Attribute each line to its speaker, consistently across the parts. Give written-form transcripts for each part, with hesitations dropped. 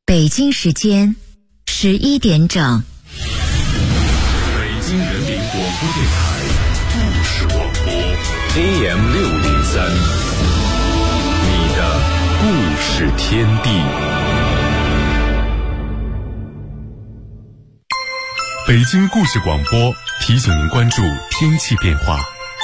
Speaker 1: 北京时间11点整。
Speaker 2: 北京人民广播电台故事广播 AM 603，你的故事天地。北京故事广播提醒您关注天气变化。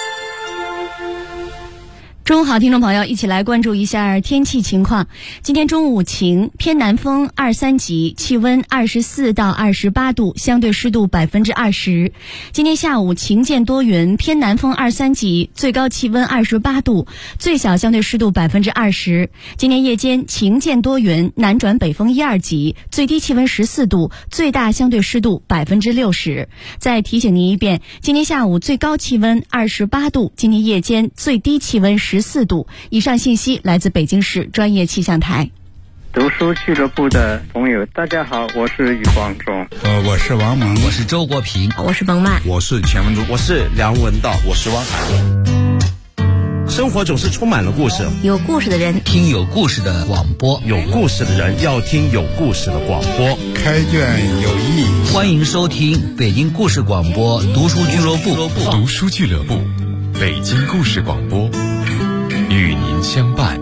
Speaker 3: 中午好，听众朋友，一起来关注一下天气情况。今天中午晴，偏南风2、3级，气温24到28度，相对湿度20%。今天下午晴见多云，偏南风2、3级，最高气温28度，最小相对湿度20%。今天夜间晴见多云，南转北风1、2级，最低气温14度，最大相对湿度60%。再提醒您一遍，今天下午最高气温28度，今天夜间最低气温14度。以上信息来自北京市专业气象台。
Speaker 4: 读书俱乐部的朋友，大家好，我是余广忠。
Speaker 5: 我是王蒙，
Speaker 6: 我是周国平，
Speaker 1: 我是冯曼，
Speaker 5: 我是钱文竹，
Speaker 7: 我是梁文道，我是汪涵。生活总是充满了故事，
Speaker 1: 有故事的人
Speaker 6: 听有故事的广播，
Speaker 7: 有故事的人要听有故事的广播。
Speaker 5: 开卷有益，
Speaker 6: 欢迎收听北京故事广播读书俱乐部。
Speaker 2: 读书俱乐部，北京故事广播，与您相伴。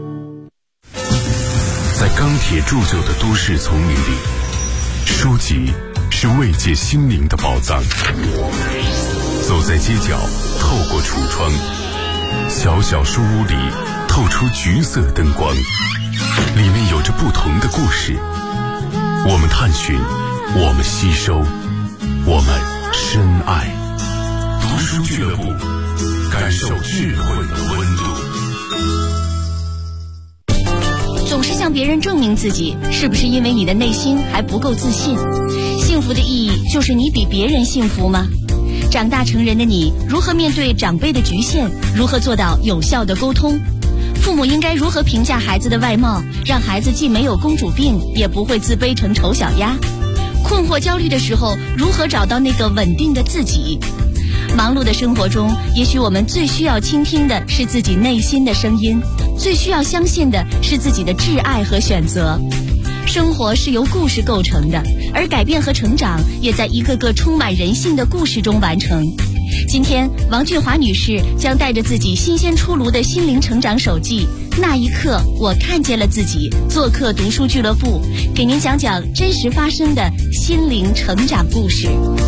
Speaker 2: 在钢铁铸就的都市丛林里，书籍是慰藉心灵的宝藏。走在街角，透过橱窗，小小书屋里透出橘色灯光，里面有着不同的故事。我们探寻，我们吸收，我们深爱。读书俱乐部，感受智慧的温度。
Speaker 3: 总是向别人证明自己，是不是因为你的内心还不够自信？幸福的意义就是你比别人幸福吗？长大成人的你，如何面对长辈的局限？如何做到有效的沟通？父母应该如何评价孩子的外貌，让孩子既没有公主病，也不会自卑成丑小鸭？困惑焦虑的时候，如何找到那个稳定的自己？忙碌的生活中，也许我们最需要倾听的是自己内心的声音，最需要相信的是自己的挚爱和选择。生活是由故事构成的，而改变和成长也在一个个充满人性的故事中完成。今天，王俊华女士将带着自己新鲜出炉的心灵成长手记《那一刻我看见了自己》做客读书俱乐部，给您讲讲真实发生的心灵成长故事。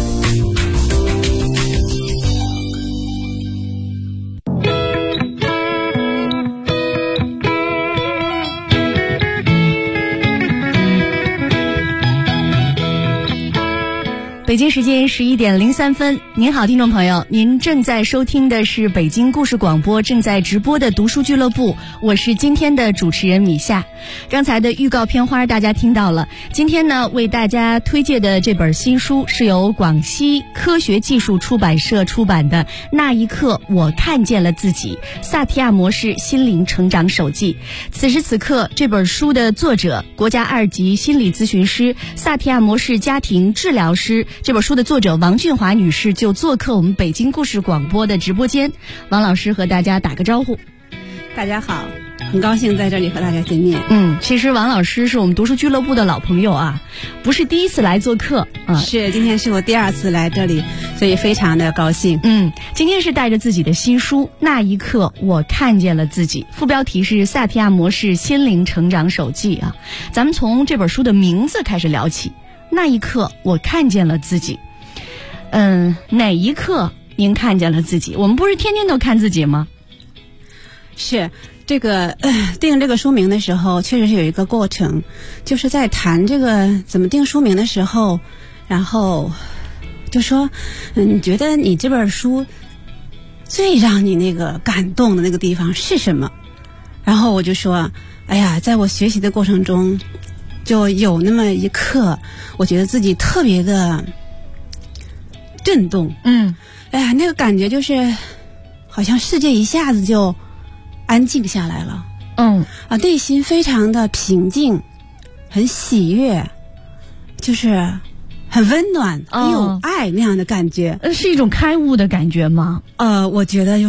Speaker 3: 北京时间11点03分，您好，听众朋友，您正在收听的是北京故事广播正在直播的读书俱乐部，我是今天的主持人米夏。刚才的预告片花大家听到了，今天呢为大家推荐的这本新书是由广西科学技术出版社出版的《那一刻我看见了自己》萨提亚模式心灵成长手记。此时此刻，这本书的作者国家2级心理咨询师、萨提亚模式家庭治疗师，这本书的作者王俊华女士就做客我们北京故事广播的直播间。王老师和大家打个招呼。
Speaker 8: 大家好，很高兴在这里和大家见面。
Speaker 3: 其实王老师是我们读书俱乐部的老朋友啊，不是第一次来做客啊。
Speaker 8: 是，今天是我第2次来这里，所以非常的高兴。
Speaker 3: 今天是带着自己的新书《那一刻我看见了自己》，副标题是萨提亚模式心灵成长手记啊。咱们从这本书的名字开始聊起。那一刻我看见了自己。哪一刻您看见了自己？我们不是天天都看自己吗？
Speaker 8: 是，这个定这个书名的时候确实是有一个过程，就是在谈这个怎么定书名的时候，然后就说你觉得你这本书最让你那个感动的那个地方是什么？然后我就说，哎呀，在我学习的过程中就有那么一刻，我觉得自己特别的震动。哎呀，那个感觉就是好像世界一下子就安静下来了。内心非常的平静，很喜悦，就是很温暖、很有爱那样的感觉。
Speaker 3: 是一种开悟的感觉吗？
Speaker 8: 我觉得就是，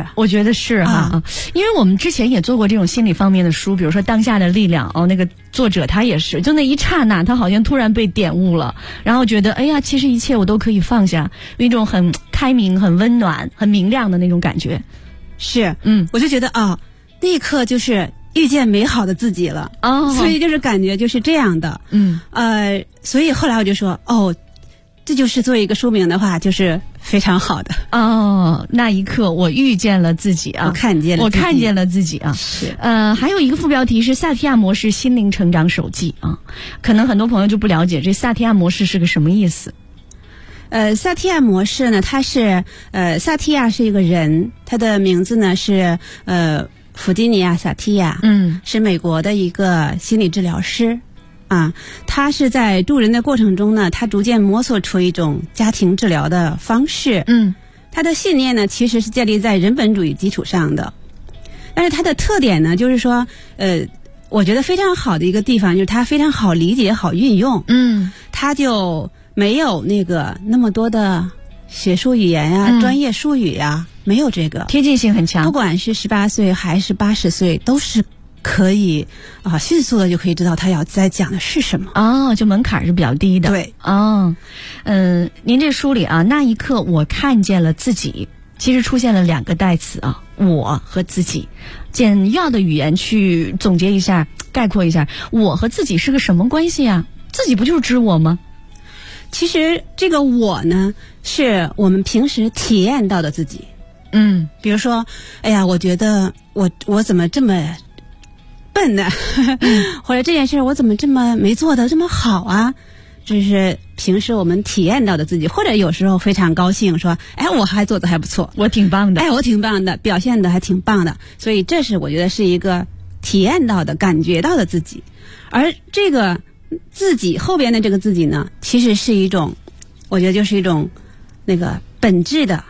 Speaker 3: 我觉得是哈，因为我们之前也做过这种心理方面的书，比如说《当下的力量》那个作者他也是，就那一刹那，他好像突然被点悟了，然后觉得哎呀，其实一切我都可以放下，有一种很开明、很温暖、很明亮的那种感觉。
Speaker 8: 是，我就觉得那一刻就是遇见美好的自己了。所以就是感觉就是这样的。所以后来我就说，这就是作为一个书名的话，就是非常好的。
Speaker 3: 那一刻我遇见了自己啊，
Speaker 8: 我看见了自己
Speaker 3: 啊。
Speaker 8: 是。
Speaker 3: 还有一个副标题是萨提亚模式心灵成长手记啊，可能很多朋友就不了解这萨提亚模式是个什么意思。
Speaker 8: 萨提亚模式呢，它是萨提亚是一个人，他的名字呢是弗吉尼亚·萨提亚，是美国的一个心理治疗师啊。他是在助人的过程中呢，他逐渐摸索出一种家庭治疗的方式。他的信念呢，其实是建立在人本主义基础上的，但是他的特点呢，就是说我觉得非常好的一个地方就是他非常好理解、好运用。他就没有那么多的学术语言呀、专业术语呀，没有这个，
Speaker 3: 贴近性很强。
Speaker 8: 不管是18岁还是80岁，都是可以迅速的就可以知道他要在讲的是什么。
Speaker 3: 就门槛是比较低的。
Speaker 8: 对。
Speaker 3: 您这书里那一刻我看见了自己，其实出现了2个代词我和自己。简要的语言去总结一下、概括一下，我和自己是个什么关系啊？自己不就是指我吗？
Speaker 8: 其实这个我呢，是我们平时体验到的自己。比如说，哎呀，我觉得我怎么这么笨呢？或者这件事我怎么这么没做得这么好啊？这是平时我们体验到的自己，或者有时候非常高兴说，哎，我还做得还不错，
Speaker 3: 我挺棒的，
Speaker 8: 我挺棒的，表现得还挺棒的。所以这是我觉得是一个体验到的、感觉到的自己。而这个自己后边的这个自己呢，其实是一种，我觉得就是一种那个本质的，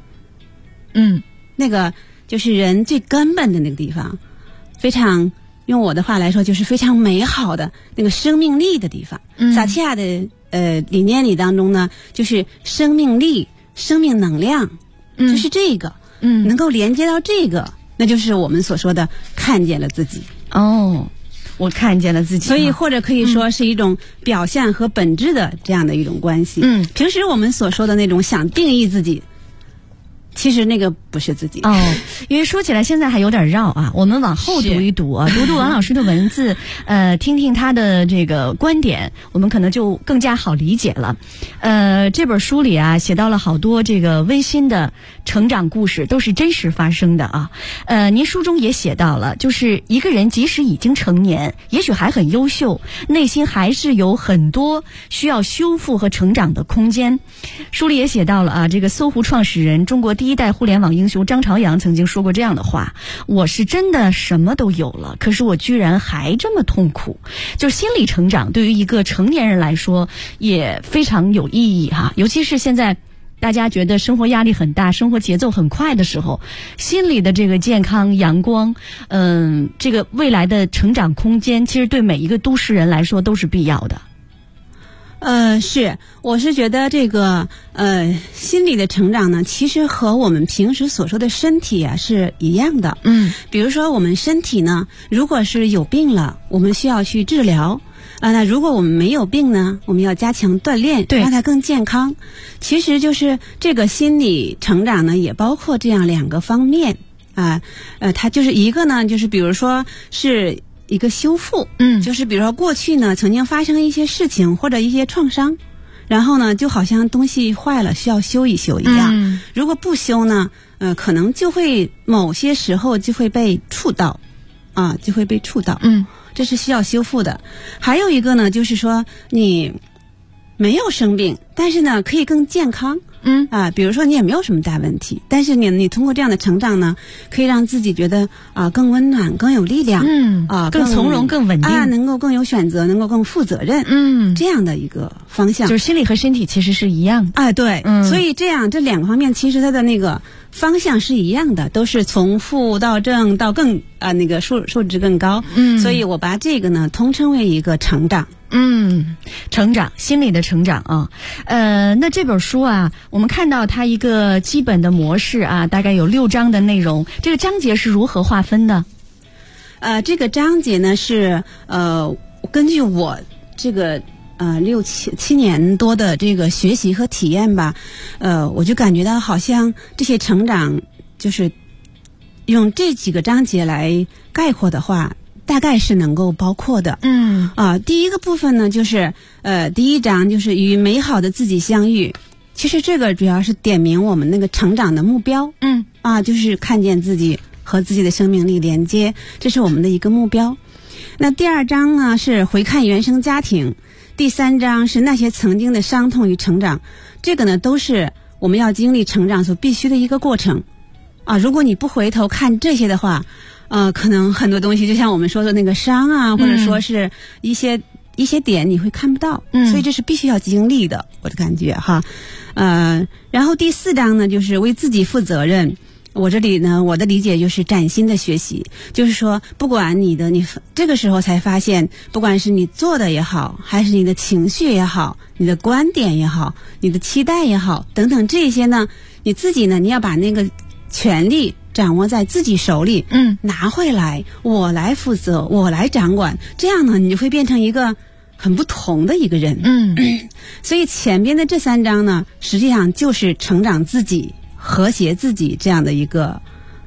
Speaker 8: 那个就是人最根本的那个地方，非常用我的话来说，就是非常美好的那个生命力的地方。萨提亚的理念里当中呢，就是生命力、生命能量，就是这个，能够连接到这个，那就是我们所说的看见了自己。
Speaker 3: 我看见了自己，
Speaker 8: 所以或者可以说是一种表现和本质的这样的一种关系。平时我们所说的那种想定义自己，其实那个不是自己。
Speaker 3: 因为说起来现在还有点绕啊，我们往后读一读读王老师的文字，听听他的这个观点，我们可能就更加好理解了。这本书里写到了好多这个温馨的成长故事，都是真实发生的啊。您书中也写到了，就是一个人即使已经成年，也许还很优秀，内心还是有很多需要修复和成长的空间。书里也写到了这个搜狐创始人、中国第1代互联网英雄张朝阳曾经说过这样的话：我是真的什么都有了，可是我居然还这么痛苦。就是心理成长对于一个成年人来说也非常有意义尤其是现在大家觉得生活压力很大，生活节奏很快的时候，心理的这个健康、阳光，这个未来的成长空间，其实对每一个都市人来说都是必要的。
Speaker 8: 我是觉得这个心理的成长呢，其实和我们平时所说的身体是一样的。比如说我们身体呢，如果是有病了，我们需要去治疗。那如果我们没有病呢，我们要加强锻炼，让它更健康。其实就是这个心理成长呢，也包括这样2个方面它就是一个呢，就是比如说是一个修复，就是比如说过去呢曾经发生一些事情或者一些创伤，然后呢就好像东西坏了需要修一修一样。如果不修呢，可能就会某些时候就会被触到，就会被触到。这是需要修复的。还有一个呢，就是说你没有生病，但是呢可以更健康。比如说你也没有什么大问题，但是你通过这样的成长呢，可以让自己觉得更温暖、更有力量，
Speaker 3: 更从容、更稳定，
Speaker 8: 能够更有选择，能够更负责任，这样的一个方向。
Speaker 3: 就是心理和身体其实是一样的。
Speaker 8: 对，所以这样这2个方面，其实它的那个方向是一样的，都是从负到正到更那个数值更高。所以我把这个呢通称为一个成长。
Speaker 3: 成长，心理的成长啊。那这本书啊，我们看到它一个基本的模式啊，大概有6章的内容。这个章节是如何划分的？
Speaker 8: 这个章节呢是根据我这个6、7年多的这个学习和体验吧，我就感觉到好像这些成长就是用这几个章节来概括的话，大概是能够包括的。第一个部分呢，就是第1章就是与美好的自己相遇。其实这个主要是点明我们那个成长的目标。就是看见自己和自己的生命力连接，这是我们的一个目标。那第2章呢是回看原生家庭，第3章是那些曾经的伤痛与成长。这个呢都是我们要经历成长所必须的一个过程如果你不回头看这些的话，可能很多东西就像我们说的那个伤啊，或者说是一些点你会看不到。所以这是必须要经历的，我的感觉哈。然后第4章呢就是为自己负责任。我这里呢，我的理解就是崭新的学习，就是说不管你这个时候才发现，不管是你做的也好，还是你的情绪也好，你的观点也好，你的期待也好等等，这些呢你自己呢你要把那个权利掌握在自己手里，拿回来，我来负责，我来掌管，这样呢你就会变成一个很不同的一个人。所以前边的这3章呢实际上就是成长自己、和谐自己这样的一个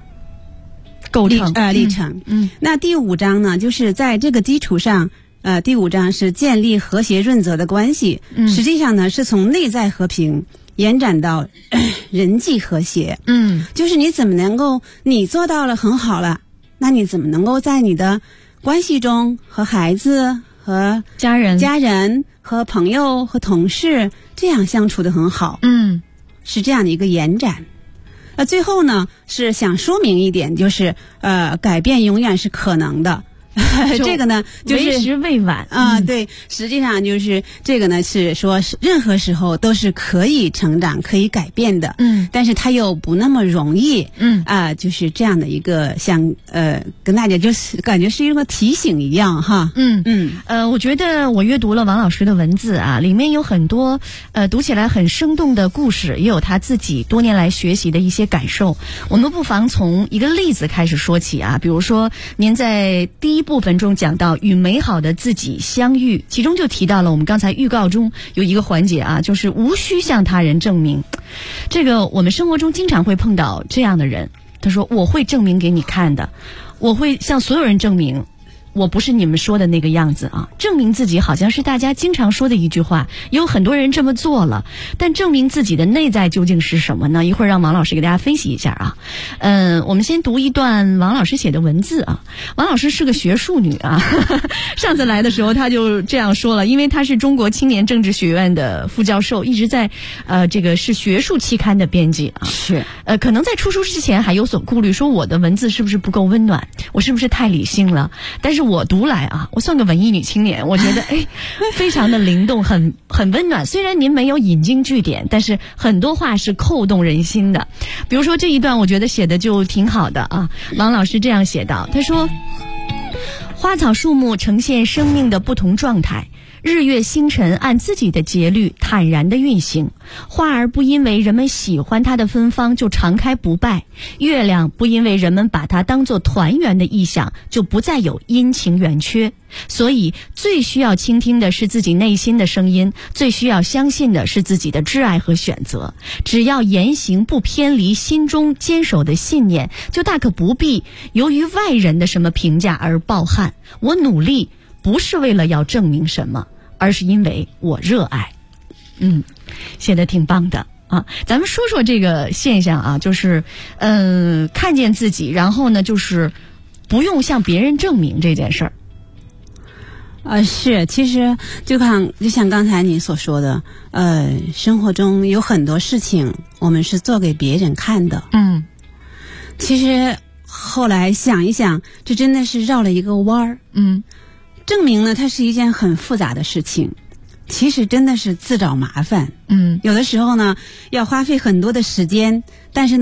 Speaker 8: 历程。那第5章呢就是在这个基础上，第5章是建立和谐润泽的关系。实际上呢是从内在和平延展到人际和谐。就是你怎么能够你做到了很好了，那你怎么能够在你的关系中和孩子和家人和朋友和同事这样相处得很好。是这样的一个延展。最后呢是想说明一点，就是改变永远是可能的。这个呢就是
Speaker 3: 为时未晚
Speaker 8: 对，实际上就是这个呢是说任何时候都是可以成长可以改变的。但是它又不那么容易。就是这样的一个像跟大家就是感觉是一个提醒一样哈。
Speaker 3: 我觉得我阅读了王老师的文字啊，里面有很多读起来很生动的故事，也有他自己多年来学习的一些感受。我们不妨从一个例子开始说起啊，比如说您在第1部分中讲到与美好的自己相遇，其中就提到了我们刚才预告中有一个环节啊，就是无需向他人证明。这个我们生活中经常会碰到这样的人，他说我会证明给你看的，我会向所有人证明我不是你们说的那个样子啊。证明自己好像是大家经常说的一句话，也有很多人这么做了，但证明自己的内在究竟是什么呢？一会儿让王老师给大家分析一下啊。我们先读一段王老师写的文字啊。王老师是个学术女啊，上次来的时候他就这样说了，因为他是中国青年政治学院的副教授，一直在这个是学术期刊的编辑啊。
Speaker 8: 是
Speaker 3: 可能在出书之前还有所顾虑，说我的文字是不是不够温暖，我是不是太理性了？但是我读来啊，我算个文艺女青年，我觉得非常的灵动，很温暖。虽然您没有引经据典，但是很多话是扣动人心的。比如说这一段我觉得写的就挺好的啊。王老师这样写道，他说花草树木呈现生命的不同状态，日月星辰按自己的节律坦然地运行，花儿不因为人们喜欢它的芬芳就常开不败，月亮不因为人们把它当作团圆的意象就不再有阴晴圆缺。所以最需要倾听的是自己内心的声音，最需要相信的是自己的挚爱和选择。只要言行不偏离心中坚守的信念，就大可不必由于外人的什么评价而抱憾。我努力不是为了要证明什么，而是因为我热爱。写得挺棒的啊。咱们说说这个现象啊，就是看见自己，然后呢就是不用向别人证明这件事儿。
Speaker 8: 是，其实就像刚才你所说的，生活中有很多事情我们是做给别人看的。其实后来想一想，这真的是绕了一个弯儿。证明呢，它是一件很复杂的事情，其实真的是自找麻烦。有的时候呢，要花费很多的时间，但是呢，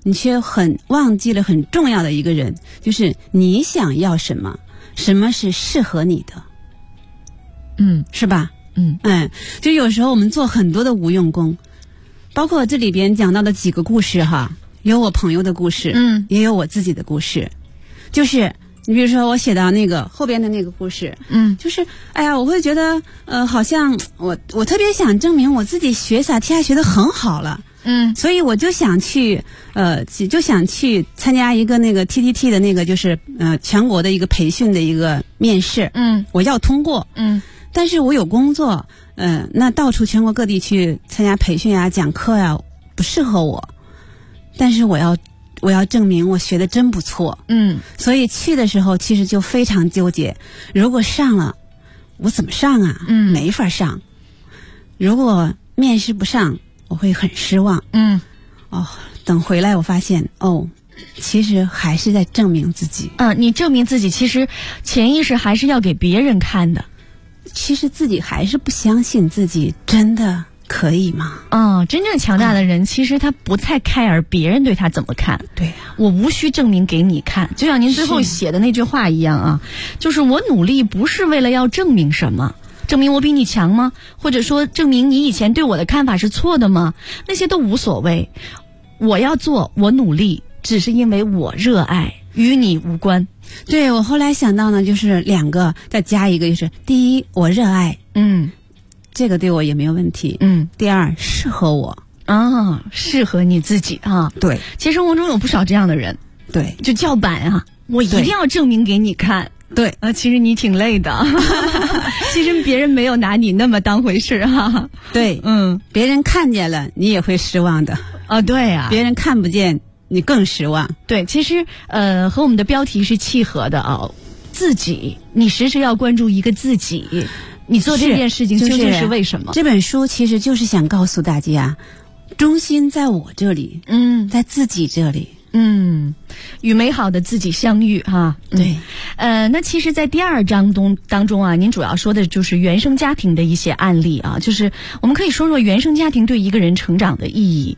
Speaker 8: 你却很忘记了很重要的一个人，就是你想要什么，什么是适合你的，是吧？就有时候我们做很多的无用功，包括这里边讲到的几个故事哈，有我朋友的故事，也有我自己的故事，就是你比如说我写到那个后边的那个故事，就是哎呀，我会觉得好像我特别想证明我自己学萨提亚学得很好了，所以我就想去参加一个那个 TTT 的那个就是全国的一个培训的一个面试，我要通过，但是我有工作，那到处全国各地去参加培训啊、讲课呀，不适合我。但是我要证明我学的真不错，所以去的时候其实就非常纠结。如果上了，我怎么上啊？没法上。如果面试不上，我会很失望。等回来我发现，其实还是在证明自己。
Speaker 3: 你证明自己，其实潜意识还是要给别人看的。
Speaker 8: 其实自己还是不相信自己真的可以吗？
Speaker 3: 真正强大的人，其实他不太care别人对他怎么看。
Speaker 8: 对呀，
Speaker 3: 我无需证明给你看，就像您最后写的那句话一样啊，就是我努力不是为了要证明什么，证明我比你强吗？或者说证明你以前对我的看法是错的吗？那些都无所谓。我要做，我努力，只是因为我热爱，与你无关。
Speaker 8: 对，我后来想到呢，就是两个，再加一个，就是第一，我热爱，这个对我也没有问题，第二，适合我
Speaker 3: 适合你自己啊。
Speaker 8: 对，
Speaker 3: 其实生活中有不少这样的人，
Speaker 8: 对，
Speaker 3: 就叫板啊，我一定要证明给你看。
Speaker 8: 对，
Speaker 3: 其实你挺累的，其实别人没有拿你那么当回事哈。
Speaker 8: 对，别人看见了，你也会失望的。
Speaker 3: 对啊，
Speaker 8: 别人看不见，你更失望。
Speaker 3: 对，其实和我们的标题是契合的啊。自己，你时时要关注一个自己，你做这件事情究竟是为什么？
Speaker 8: 这本书其实就是想告诉大家，中心在我这里，在自己这里。
Speaker 3: 与美好的自己相遇哈。
Speaker 8: 对，
Speaker 3: 那其实在第二章当中啊，您主要说的就是原生家庭的一些案例啊，就是我们可以说说原生家庭对一个人成长的意义。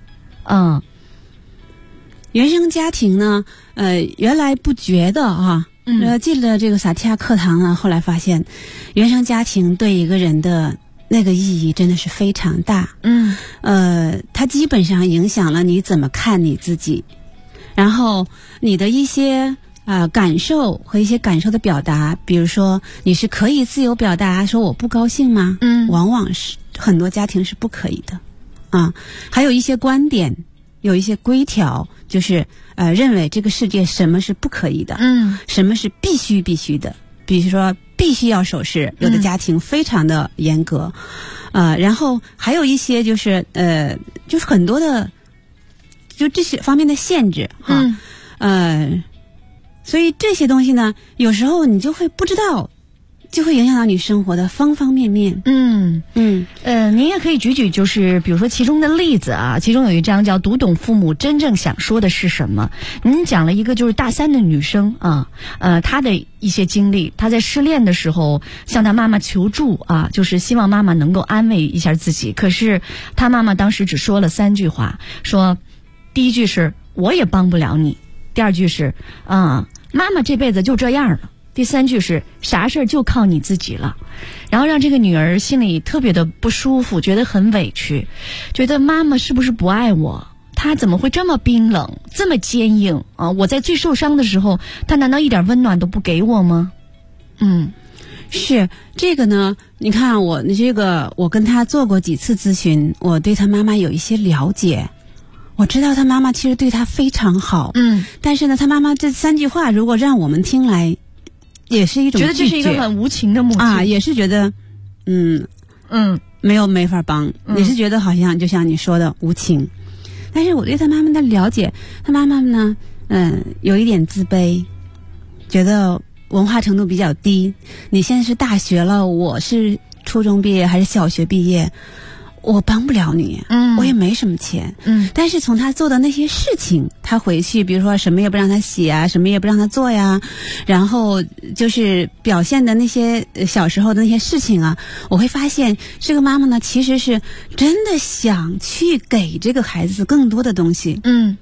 Speaker 8: 原生家庭呢，原来不觉得啊，进了这个萨提亚课堂呢，后来发现原生家庭对一个人的那个意义真的是非常大。它基本上影响了你怎么看你自己，然后你的一些感受和一些感受的表达，比如说你是可以自由表达说我不高兴吗？往往是很多家庭是不可以的还有一些观点，有一些规条，就是认为这个世界什么是不可以的，什么是必须的，比如说必须要守时，有的家庭非常的严格，然后还有一些就是很多的就这些方面的限制所以这些东西呢，有时候你就会不知道，就会影响到你生活的方方面面。
Speaker 3: 您也可以举就是比如说其中的例子啊，其中有一章叫读懂父母真正想说的是什么。您讲了一个就是大3的女生啊，她的一些经历，她在失恋的时候向她妈妈求助啊，就是希望妈妈能够安慰一下自己，可是她妈妈当时只说了3句话，说第一句是我也帮不了你，第二句是妈妈这辈子就这样了，第3句是啥事儿就靠你自己了。然后让这个女儿心里特别的不舒服，觉得很委屈，觉得妈妈是不是不爱我，她怎么会这么冰冷这么坚硬啊？我在最受伤的时候，她难道一点温暖都不给我吗？
Speaker 8: 是这个呢，你看我跟她做过几次咨询，我对她妈妈有一些了解，我知道她妈妈其实对她非常好，但是呢，她妈妈这3句话如果让我们听来，也是一种
Speaker 3: 觉得这是一个很无情的母亲
Speaker 8: 也是觉得没法帮，也是觉得好像就像你说的无情。但是我对她妈妈的了解，她妈妈呢有一点自卑，觉得文化程度比较低，你现在是大学了，我是初中毕业还是小学毕业，我帮不了你，我也没什么钱，但是从他做的那些事情，他回去比如说什么也不让他洗啊，什么也不让他做呀，然后就是表现的那些小时候的那些事情啊，我会发现这个妈妈呢其实是真的想去给这个孩子更多的东西，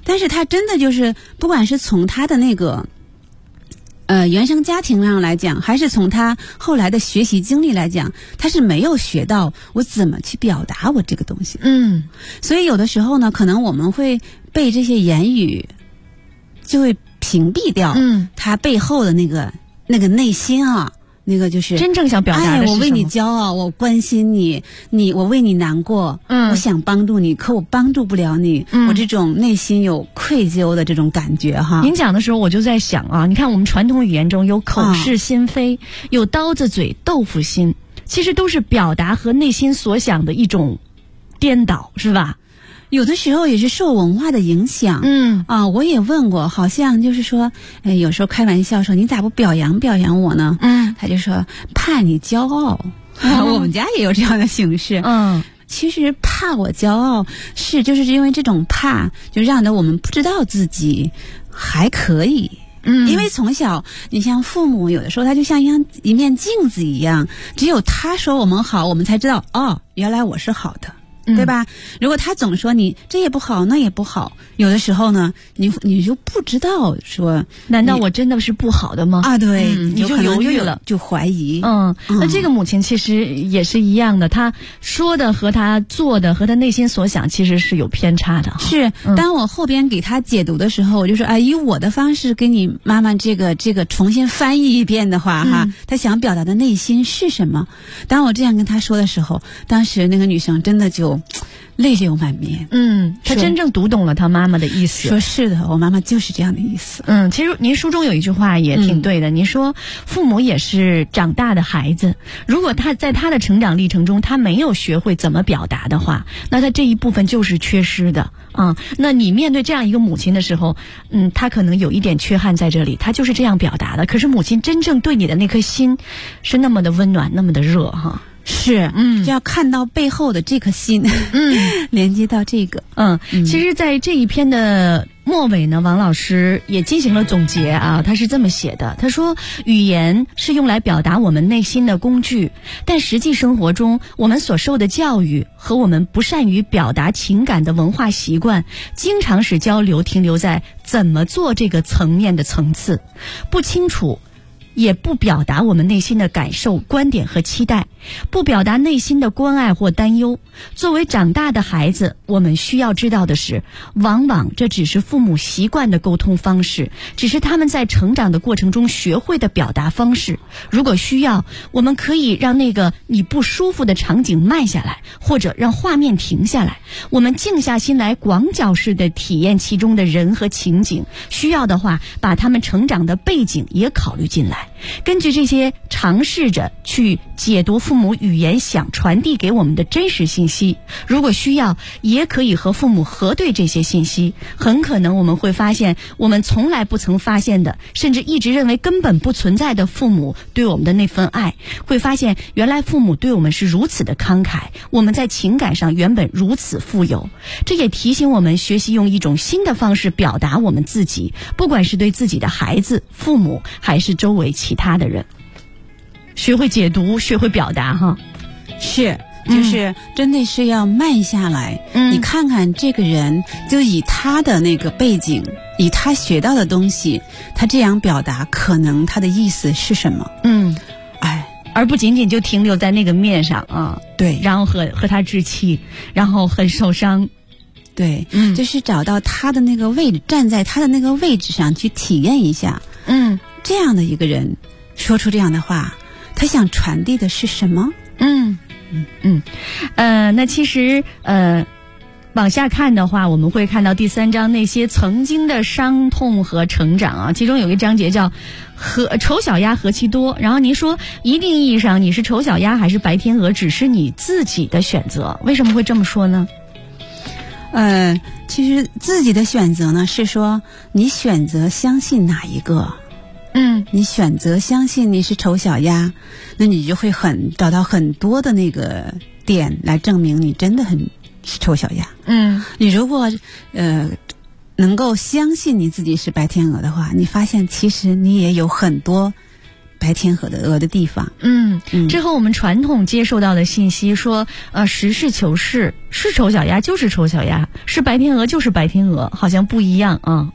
Speaker 8: 但是他真的就是不管是从他的那个原生家庭上来讲，还是从他后来的学习经历来讲，他是没有学到我怎么去表达我这个东西。所以有的时候呢，可能我们会被这些言语就会屏蔽掉他背后的那个内心啊，那个就是
Speaker 3: 真正想表达的是什么？
Speaker 8: 我为你骄傲，我关心你，我为你难过，我想帮助你，可我帮助不了你，我这种内心有愧疚的这种感觉哈。
Speaker 3: 您讲的时候我就在想啊，你看我们传统语言中有口是心非，有刀子嘴豆腐心，其实都是表达和内心所想的一种颠倒，是吧？
Speaker 8: 有的时候也是受文化的影响。我也问过，好像就是说，有时候开玩笑说你咋不表扬表扬我呢？他就说怕你骄傲。我们家也有这样的形式。其实怕我骄傲就是因为这种怕，就让得我们不知道自己还可以。因为从小你像父母有的时候他就像一面镜子一样，只有他说我们好，我们才知道原来我是好的。对吧？如果他总说你这也不好那也不好，有的时候呢你就不知道说
Speaker 3: 难道我真的是不好的吗？
Speaker 8: 对，
Speaker 3: 你就犹豫了，
Speaker 8: 就怀疑。
Speaker 3: 那这个母亲其实也是一样的，她说的和她做的和她内心所想其实是有偏差的。
Speaker 8: 是，当我后边给她解读的时候，我就说以我的方式给你妈妈这个重新翻译一遍的话她想表达的内心是什么？当我这样跟她说的时候，当时那个女生真的就泪流满面。
Speaker 3: 她真正读懂了她妈妈的意思，
Speaker 8: 说是的，我妈妈就是这样的意思。
Speaker 3: 其实您书中有一句话也挺对的，您说父母也是长大的孩子，如果他在他的成长历程中他没有学会怎么表达的话，那他这一部分就是缺失的那你面对这样一个母亲的时候，他可能有一点缺憾在这里，他就是这样表达的，可是母亲真正对你的那颗心是那么的温暖，那么的热哈。
Speaker 8: 是，就要看到背后的这颗心，连接到这个。
Speaker 3: 其实在这一篇的末尾呢，王老师也进行了总结啊，他是这么写的，他说语言是用来表达我们内心的工具，但实际生活中我们所受的教育和我们不善于表达情感的文化习惯，经常使交流停留在怎么做这个层面的层次，不清楚也不表达我们内心的感受、观点和期待，不表达内心的关爱或担忧。作为长大的孩子，我们需要知道的是，往往这只是父母习惯的沟通方式，只是他们在成长的过程中学会的表达方式。如果需要，我们可以让那个你不舒服的场景慢下来，或者让画面停下来，我们静下心来广角式的体验其中的人和情景，需要的话把他们成长的背景也考虑进来，根据这些尝试着去解读父母语言想传递给我们的真实信息。如果需要，也可以和父母核对这些信息，很可能我们会发现我们从来不曾发现的，甚至一直认为根本不存在的父母对我们的那份爱，会发现原来父母对我们是如此的慷慨，我们在情感上原本如此富有。这也提醒我们学习用一种新的方式表达我们自己，不管是对自己的孩子、父母还是周围其他的人。学会解读，学会表达哈。
Speaker 8: 是，就是真的是要慢下来。你看看这个人，就以他的那个背景，以他学到的东西，他这样表达，可能他的意思是什么？
Speaker 3: 而不仅仅就停留在那个面上啊。
Speaker 8: 对，
Speaker 3: 然后和他置气，然后很受伤。
Speaker 8: 对，就是找到他的那个位置，站在他的那个位置上去体验一下。这样的一个人说出这样的话，他想传递的是什么？
Speaker 3: 那其实往下看的话，我们会看到第3章那些曾经的伤痛和成长啊，其中有一章节叫丑小鸭何其多。然后您说，一定意义上你是丑小鸭还是白天鹅，只是你自己的选择。为什么会这么说呢？
Speaker 8: 其实自己的选择呢，是说你选择相信哪一个。你选择相信你是丑小鸭，那你就会找到很多的那个点来证明你真的是丑小鸭。你如果能够相信你自己是白天鹅的话，你发现其实你也有很多白天鹅的地方。
Speaker 3: 之后我们传统接受到的信息说，实事求是，是丑小鸭就是丑小鸭，是白天鹅就是白天鹅，好像不一样啊。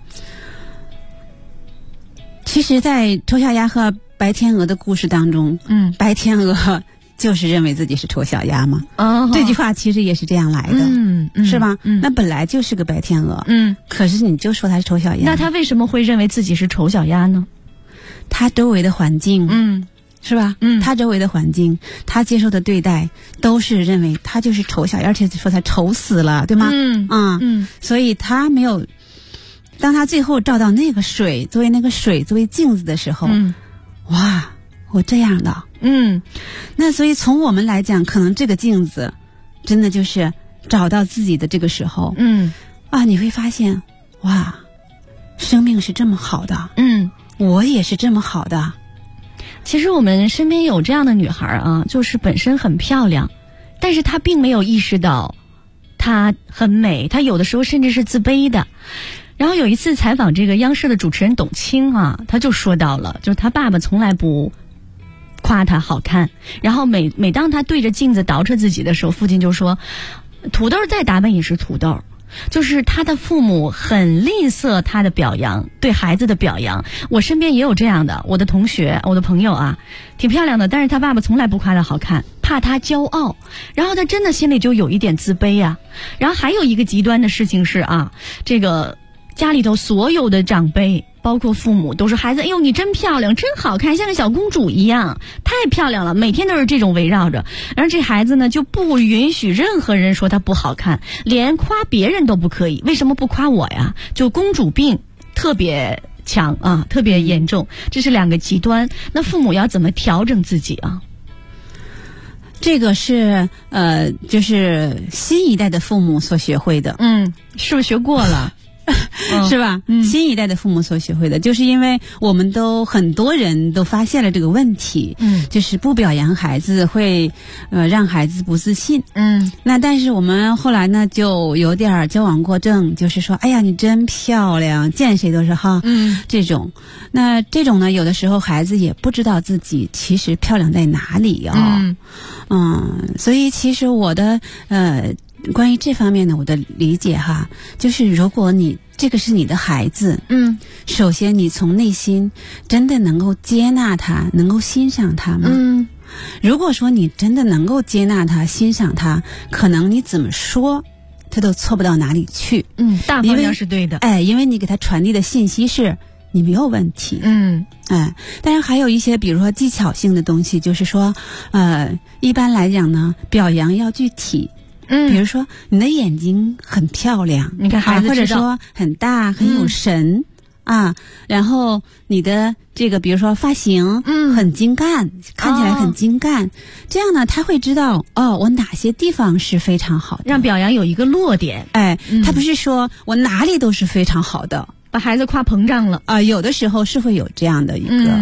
Speaker 8: 其实在丑小鸭和白天鹅的故事当中，白天鹅就是认为自己是丑小鸭嘛。这句话其实也是这样来的，是吧？那本来就是个白天鹅，可是你就说它是丑小鸭，
Speaker 3: 那他为什么会认为自己是丑小鸭呢？
Speaker 8: 他周围的环境，是吧？他周围的环境，他接受的对待，都是认为他就是丑小鸭，而且说他丑死了，对吗？所以他没有。当他最后照到那个水作为镜子的时候，哇，我这样的，那所以从我们来讲，可能这个镜子真的就是找到自己的这个时候，你会发现，哇，生命是这么好的，我也是这么好的。
Speaker 3: 其实我们身边有这样的女孩啊，就是本身很漂亮，但是她并没有意识到她很美，她有的时候甚至是自卑的。然后有一次采访这个央视的主持人董卿啊，他就说到了，就是他爸爸从来不夸他好看，然后每当他对着镜子捯饬自己的时候，父亲就说，土豆再打扮也是土豆。就是他的父母很吝啬他的表扬，对孩子的表扬。我身边也有这样的，我的同学，我的朋友啊，挺漂亮的，但是他爸爸从来不夸他好看，怕他骄傲，然后他真的心里就有一点自卑啊。然后还有一个极端的事情是啊，这个家里头所有的长辈包括父母都说孩子，哎呦你真漂亮，真好看，像个小公主一样，太漂亮了，每天都是这种围绕着。然后这孩子呢就不允许任何人说他不好看，连夸别人都不可以。为什么不夸我呀？就公主病特别强啊，特别严重。这是两个极端，那父母要怎么调整自己啊？
Speaker 8: 这个是就是新一代的父母所学会的。
Speaker 3: 是不是学过了？
Speaker 8: 是吧？新一代的父母所学会的，就是因为我们很多人都发现了这个问题，就是不表扬孩子会让孩子不自信。那但是我们后来呢就有点矫枉过正，就是说，哎呀你真漂亮，见谁都是哈，这种。那这种呢，有的时候孩子也不知道自己其实漂亮在哪里所以其实我的关于这方面呢，我的理解哈，就是如果你这个是你的孩子，首先你从内心真的能够接纳他，能够欣赏他吗？如果说你真的能够接纳他、欣赏他，可能你怎么说他都错不到哪里去。
Speaker 3: 大方向是对的。
Speaker 8: 因为你给他传递的信息是你没有问题。但是还有一些比如说技巧性的东西，就是说一般来讲呢，表扬要具体。比如说你的眼睛很漂亮，
Speaker 3: 你看孩子
Speaker 8: 或者说很大很有神然后你的这个比如说发型很精干，看起来很精干，这样呢他会知道我哪些地方是非常好的，
Speaker 3: 让表扬有一个落点。
Speaker 8: 他不是说我哪里都是非常好的，
Speaker 3: 把孩子夸膨胀了
Speaker 8: 有的时候是会有这样的一个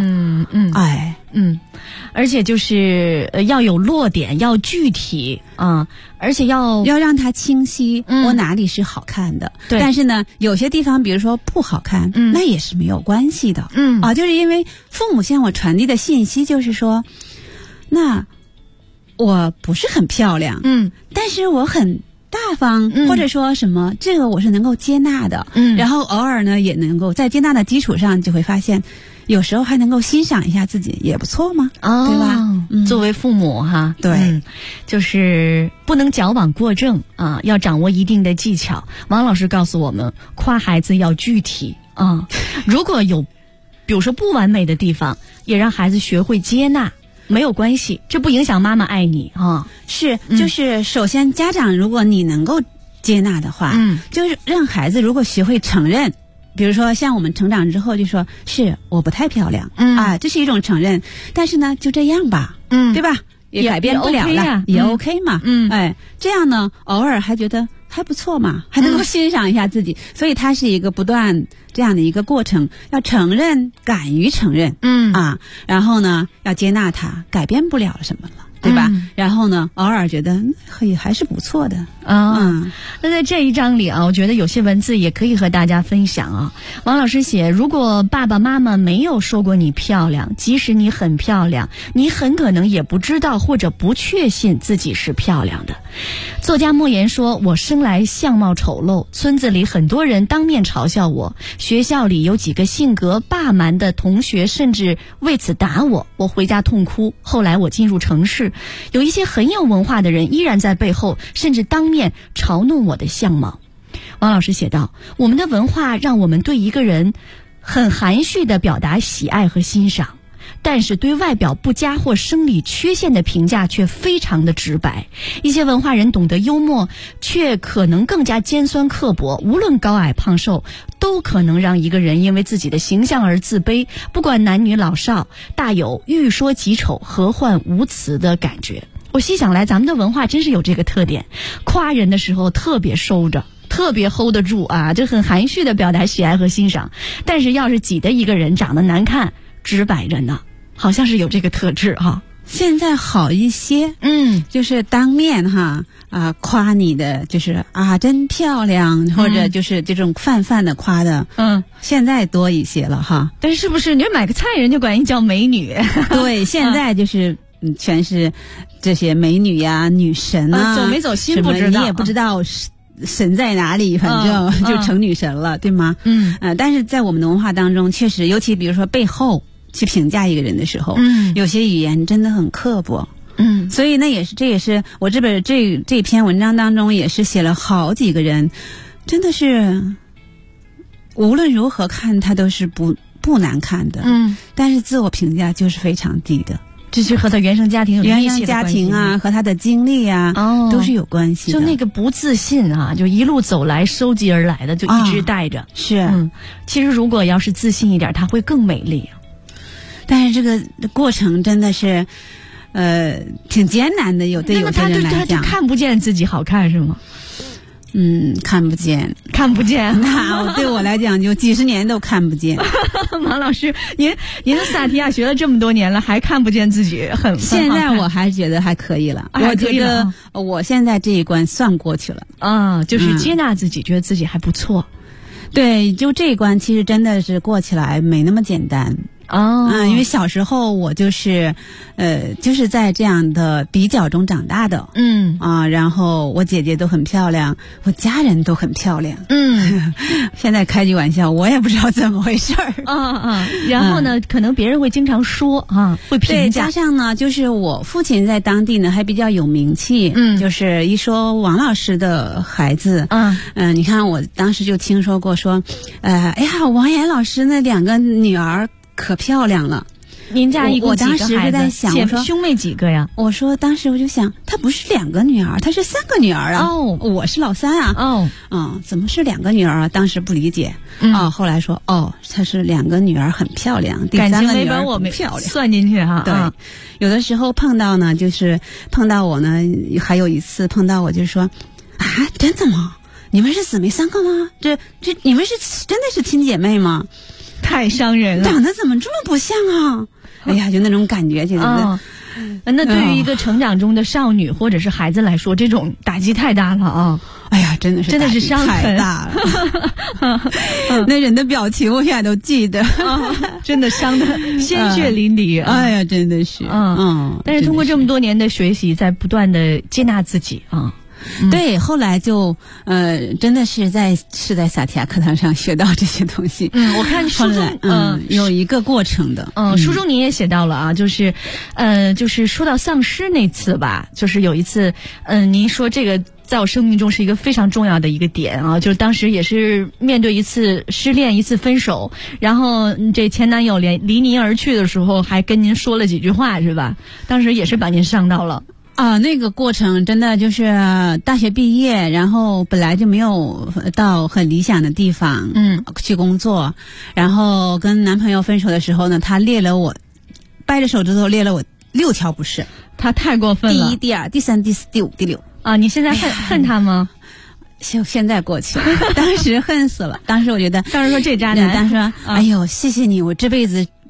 Speaker 3: 而且就是要有落点，要具体而且要
Speaker 8: 让他清晰我哪里是好看的。但是呢有些地方比如说不好看那也是没有关系的。就是因为父母向我传递的信息就是说，那我不是很漂亮但是我很大方或者说什么这个我是能够接纳的。然后偶尔呢也能够在接纳的基础上就会发现有时候还能够欣赏一下自己也不错嘛，对吧？
Speaker 3: 作为父母哈，
Speaker 8: 对，
Speaker 3: 就是不能矫枉过正要掌握一定的技巧。王老师告诉我们，夸孩子要具体如果有比如说不完美的地方，也让孩子学会接纳，没有关系，这不影响妈妈爱你
Speaker 8: 是，就是首先家长如果你能够接纳的话，就是让孩子如果学会承认。比如说像我们成长之后就说是我不太漂亮这是一种承认，但是呢就这样吧对吧，也改变不了了，也 OK 嘛这样呢偶尔还觉得还不错嘛，还能够欣赏一下自己所以它是一个不断这样的一个过程，要承认，敢于承认然后呢要接纳它，改变不了什么了对吧？然后呢，偶尔觉得还是不错的
Speaker 3: 啊。那在这一章里啊，我觉得有些文字也可以和大家分享啊。王老师写，如果爸爸妈妈没有说过你漂亮，即使你很漂亮，你很可能也不知道或者不确信自己是漂亮的。作家莫言说，我生来相貌丑陋，村子里很多人当面嘲笑我，学校里有几个性格霸蛮的同学甚至为此打我，我回家痛哭。后来我进入城市，有一些很有文化的人依然在背后甚至当面嘲弄我的相貌。王老师写道，我们的文化让我们对一个人很含蓄地表达喜爱和欣赏，但是对外表不佳或生理缺陷的评价却非常的直白。一些文化人懂得幽默，却可能更加尖酸刻薄，无论高矮胖瘦，都可能让一个人因为自己的形象而自卑，不管男女老少，大有欲说己丑何患无辞的感觉。我细想来，咱们的文化真是有这个特点，夸人的时候特别收着，特别 hold 得住啊，就很含蓄的表达喜爱和欣赏。但是要是挤得一个人长得难看，直白着呢，好像是有这个特质哈。
Speaker 8: 现在好一些，就是当面夸你的，就是真漂亮，或者就是这种泛的夸的，现在多一些了哈。
Speaker 3: 但是不是你买个菜人就管你叫美女？
Speaker 8: 对，现在就是全是这些美女呀、女神啊，
Speaker 3: 走没走心不知道，
Speaker 8: 你也不知道神在哪里，反正就成女神了，对吗？但是在我们的文化当中，确实，尤其比如说背后去评价一个人的时候，有些语言真的很刻薄。所以这也是我这篇文章当中也是写了好几个人，真的是无论如何看他都是不难看的，但是自我评价就是非常低的。
Speaker 3: 这是和他原生家庭有密切的关系，
Speaker 8: 原生家庭啊，和他的经历啊，都是有关系的。
Speaker 3: 就那个不自信啊，就一路走来收集而来的，就一直带着。
Speaker 8: 是，
Speaker 3: 其实如果要是自信一点，他会更美丽。
Speaker 8: 但是这个过程真的是，挺艰难的。有的人来讲，
Speaker 3: 那他就看不见自己好看是吗？
Speaker 8: 看不见。那对我来讲，就几十年都看不见。
Speaker 3: 王老师，您的萨提亚学了这么多年了，还看不见自己很
Speaker 8: 现在我还觉得还可以了。我觉得我现在这一关算过去了
Speaker 3: 啊，就是接纳自己，觉得自己还不错。
Speaker 8: 对，就这一关其实真的是过起来没那么简单。因为小时候我就是在这样的比较中长大的，然后我姐姐都很漂亮，我家人都很漂亮，现在开句玩笑，我也不知道怎么回事儿，
Speaker 3: 然后呢，可能别人会经常说会评价，
Speaker 8: 对，加上呢，就是我父亲在当地呢还比较有名气，就是一说王老师的孩子，你看我当时就听说过说，哎呀，王岩老师那2个女儿可漂亮了。
Speaker 3: 您家一共几个孩子？
Speaker 8: 我当时就在想，我说
Speaker 3: 兄妹几个呀？
Speaker 8: 我说当时我就想，她不是2个女儿，她是3个女儿啊。我是老3啊。怎么是2个女儿啊？当时不理解。后来说她是2个女儿很漂亮，第3个女儿不漂亮，
Speaker 3: 算进去哈。
Speaker 8: 对，有的时候碰到呢，就是碰到我呢，还有一次碰到我就是说，真的吗？你们是姊妹3个吗？这你们是真的是亲姐妹吗？
Speaker 3: 太伤人了，
Speaker 8: 长得怎么这么不像啊？哎呀，就那种感觉，觉得。
Speaker 3: 那对于一个成长中的少女或者是孩子来说，这种打击太大了啊！
Speaker 8: 哎呀，真的是
Speaker 3: 伤
Speaker 8: 太大了。那人的表情我现在都记得，
Speaker 3: 真的伤得鲜血淋漓。
Speaker 8: 哎呀，真的是。
Speaker 3: 但是通过这么多年的学习，在不断的接纳自己啊。
Speaker 8: 对，后来就真的是在萨提亚课堂上学到这些东西。
Speaker 3: 我看书中
Speaker 8: 有一个过程的。
Speaker 3: 书中您也写到了啊，就是说到丧尸那次吧，就是有一次您说这个在我生命中是一个非常重要的一个点啊，就是当时也是面对一次失恋，一次分手，然后这前男友离您而去的时候，还跟您说了几句话是吧？当时也是把您伤到了。
Speaker 8: 那个过程真的就是大学毕业，然后本来就没有到很理想的地方，去工作，然后跟男朋友分手的时候呢，他掰着手指头列了我6条不是，
Speaker 3: 他太过分了。
Speaker 8: 第1、第2、第3、第4、第5、第6。
Speaker 3: 你现在恨他吗？
Speaker 8: 现在过去了，当时恨死了。当时我觉得，
Speaker 3: 当时说这渣男，
Speaker 8: 当时说，哎呦，谢谢你，我这辈子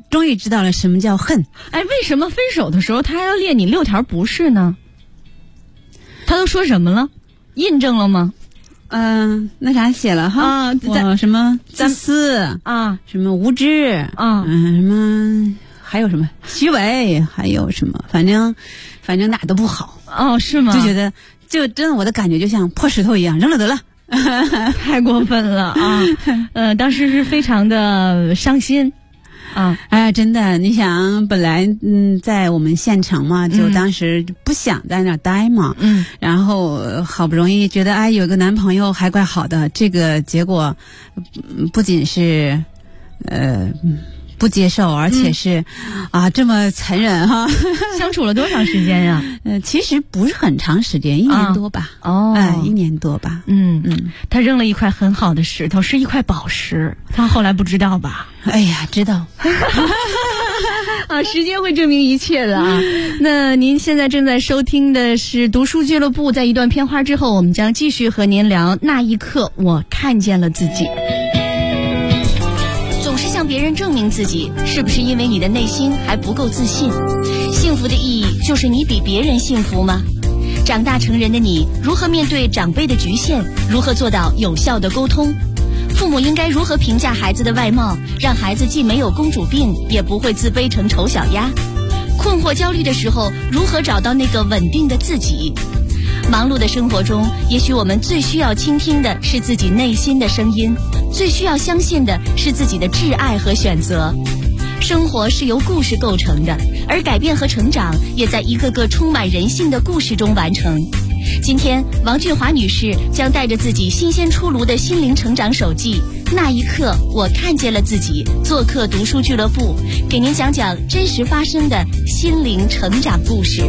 Speaker 8: 终于知道了什么叫恨。
Speaker 3: 哎，为什么分手的时候他还要列你6条不是呢？他都说什么了？印证了吗？
Speaker 8: 那啥写了哈我什么自私啊，什么无知啊，什么还有什么虚伪，还有什么，反正哪都不好。
Speaker 3: 哦，是吗？
Speaker 8: 就觉得就真的我的感觉就像破石头一样，扔了得了。
Speaker 3: 太过分了啊！当时是非常的伤心啊！
Speaker 8: 哎，真的，你想，本来在我们县城嘛，就当时不想在那儿待嘛，然后好不容易觉得哎有个男朋友还怪好的，这个结果不仅是不接受，而且是这么残忍哈！
Speaker 3: 相处了多长时间呀？
Speaker 8: 其实不是很长时间，1年多吧。1年多吧。
Speaker 3: 他扔了一块很好的石头，是一块宝石，他后来不知道吧？
Speaker 8: 哎呀，知道。
Speaker 3: 时间会证明一切的啊！那您现在正在收听的是读书俱乐部，在一段片花之后，我们将继续和您聊那一刻我看见了自己。向别人证明自己，是不是因为你的内心还不够自信？幸福的意义就是你比别人幸福吗？长大成人的你，如何面对长辈的局限？如何做到有效的沟通？父母应该如何评价孩子的外貌，让孩子既没有公主病，也不会自卑成丑小鸭？困惑焦虑的时候，如何找到那个稳定的自己？忙碌的生活中，也许我们最需要倾听的是自己内心的声音，最需要相信的是自己的挚爱和选择。生活是由故事构成的，而改变和成长也在一个个充满人性的故事中完成。今天，王俊华女士将带着自己新鲜出炉的心灵成长手记《那一刻我看见了自己》做客读书俱乐部，给您讲讲真实发生的心灵成长故事。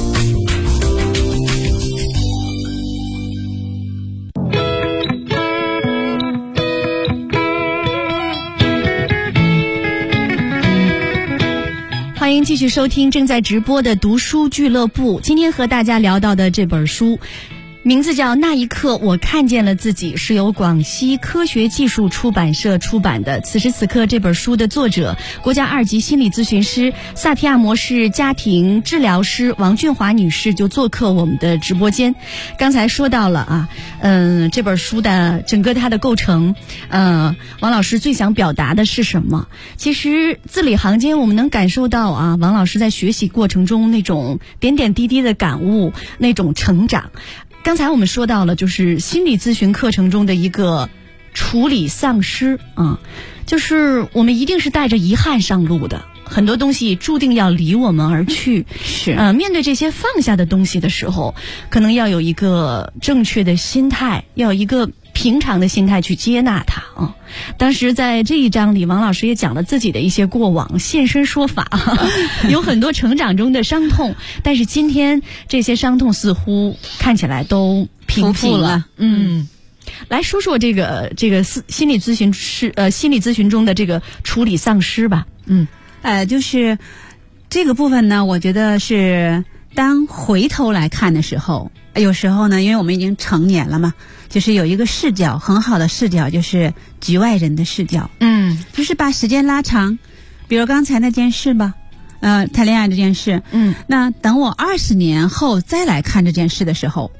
Speaker 3: 欢迎继续收听正在直播的读书俱乐部。今天和大家聊到的这本书名字叫《那一刻我看见了自己》，是由广西科学技术出版社出版的。此时此刻，这本书的作者，国家2级心理咨询师、萨提亚模式家庭治疗师王俊华女士就做客我们的直播间。刚才说到了这本书的整个它的构成，王老师最想表达的是什么？其实字里行间我们能感受到王老师在学习过程中那种点点滴滴的感悟，那种成长。刚才我们说到了，就是心理咨询课程中的一个处理丧失就是我们一定是带着遗憾上路的，很多东西注定要离我们而去。是面对这些放下的东西的时候，可能要有一个正确的心态，要有一个平常的心态去接纳它当时在这一章里，王老师也讲了自己的一些过往，现身说法有很多成长中的伤痛，但是今天这些伤痛似乎看起来都平复了。来说说这个心理咨询是心理咨询中的这个处理丧失吧。
Speaker 8: 就是这个部分呢，我觉得是当回头来看的时候，有时候呢，因为我们已经成年了嘛，就是有一个视角，很好的视角，就是局外人的视角。就是把时间拉长，比如刚才那件事吧，谈恋爱这件事。那等我20年后再来看这件事的时候，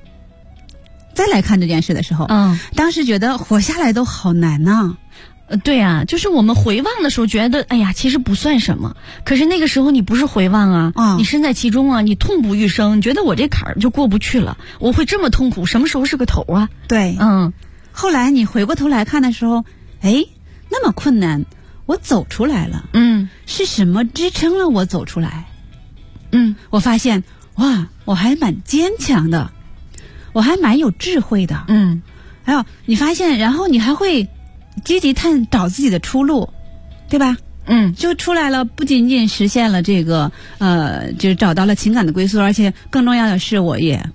Speaker 8: 当时觉得活下来都好难呐。
Speaker 3: 对啊，就是我们回望的时候觉得，哎呀，其实不算什么。可是那个时候你不是回望你身在其中你痛不欲生，你觉得我这坎儿就过不去了，我会这么痛苦，什么时候是个头啊？
Speaker 8: 对，后来你回过头来看的时候，那么困难，我走出来了。是什么支撑了我走出来？我发现，哇，我还蛮坚强的，我还蛮有智慧的。还有你发现，然后你还会积极找自己的出路，对吧？就出来了，不仅仅实现了这个就是找到了情感的归宿，而且更重要的是，我也